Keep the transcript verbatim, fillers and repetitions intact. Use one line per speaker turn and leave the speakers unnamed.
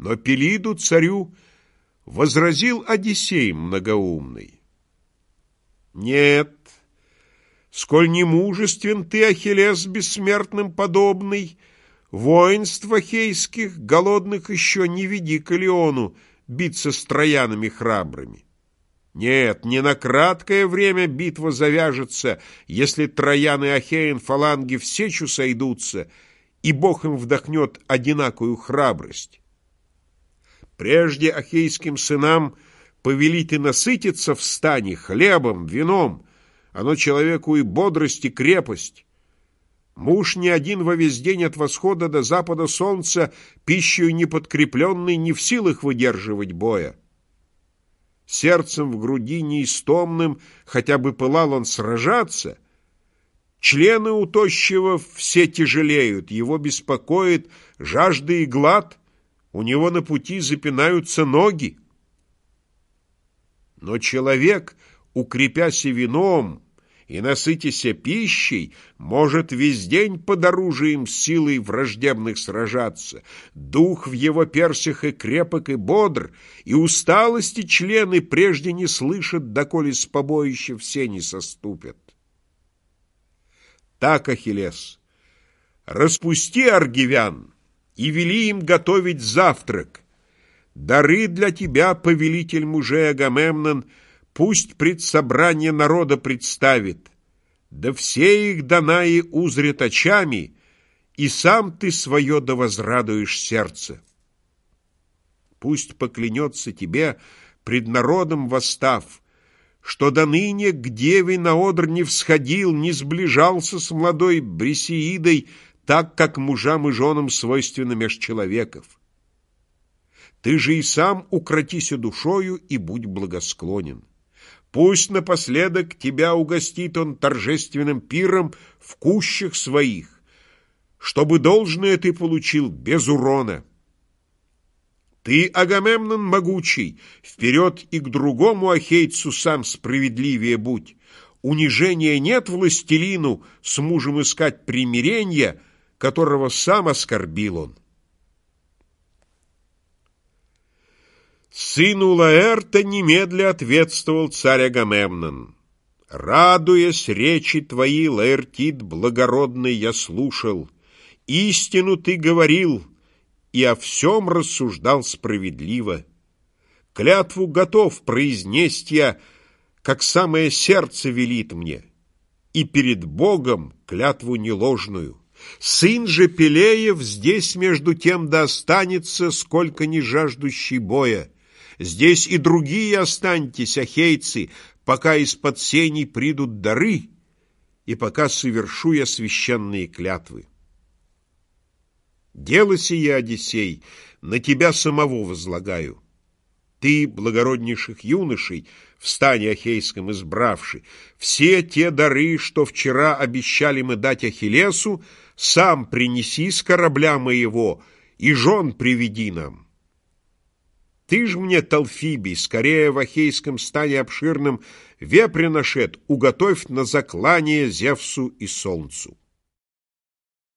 Но Пелиду царю возразил Одиссей многоумный: «Нет, сколь не мужествен ты, Ахиллес, бессмертным подобный, воинств ахейских голодных еще не веди к Илиону биться с троянами храбрыми. Нет, не на краткое время битва завяжется, если Троян и Ахеин фаланги в сечу сойдутся, и Бог им вдохнет одинакую храбрость. Прежде ахейским сынам повели ты насытиться в стане хлебом, вином, оно человеку и бодрость, и крепость. Муж ни один во весь день от восхода до запада солнца, пищей неподкрепленный, не в силах выдерживать боя. Сердцем в груди неистомным, хотя бы пылал он сражаться, члены у тощего все тяжелеют, его беспокоит жажда и глад, у него на пути запинаются ноги. Но человек, укрепяся вином и насытяся пищей, может весь день под оружием с силой враждебных сражаться. Дух в его персях и крепок, и бодр, и усталости члены прежде не слышат, доколе с побоища все не соступят. Так, Ахиллес, распусти аргивян и вели им готовить завтрак. Дары для тебя, повелитель мужей Агамемнон, пусть пред собрание народа представит, да все их Данаи узрят очами, и сам ты свое да возрадуешь сердце. Пусть поклянется тебе, пред народом восстав, что до ныне к деве на одр не всходил, не сближался с молодой Брисеидой, так, как мужам и женам свойственно меж человеков. Ты же и сам укротися душою и будь благосклонен. Пусть напоследок тебя угостит он торжественным пиром в кущах своих, чтобы должное ты получил без урона. Ты, Агамемнон могучий, вперед и к другому ахейцу сам справедливее будь. Унижения нет властелину с мужем искать примиренья, которого сам оскорбил он. Сыну Лаэрта немедля ответствовал царь Агамемнон: «Радуясь речи твои, Лаэртид благородный, я слушал. Истину ты говорил, и о всем рассуждал справедливо. Клятву готов произнесть я, как самое сердце велит мне, и перед Богом клятву неложную. Сын же Пелеев здесь между тем да останется, сколько не жаждущий боя. Здесь и другие останьтесь, ахейцы, пока из-под сеней придут дары, и пока совершу я священные клятвы. Дело сие, Одиссей, на тебя самого возлагаю. Ты, благороднейших юношей, в стане ахейском избравший, все те дары, что вчера обещали мы дать Ахиллесу, сам принеси с корабля моего и жен приведи нам. Ты ж мне, Талфибий, скорее в ахейском стане обширном вепря нашед, уготовь на заклание Зевсу и солнцу».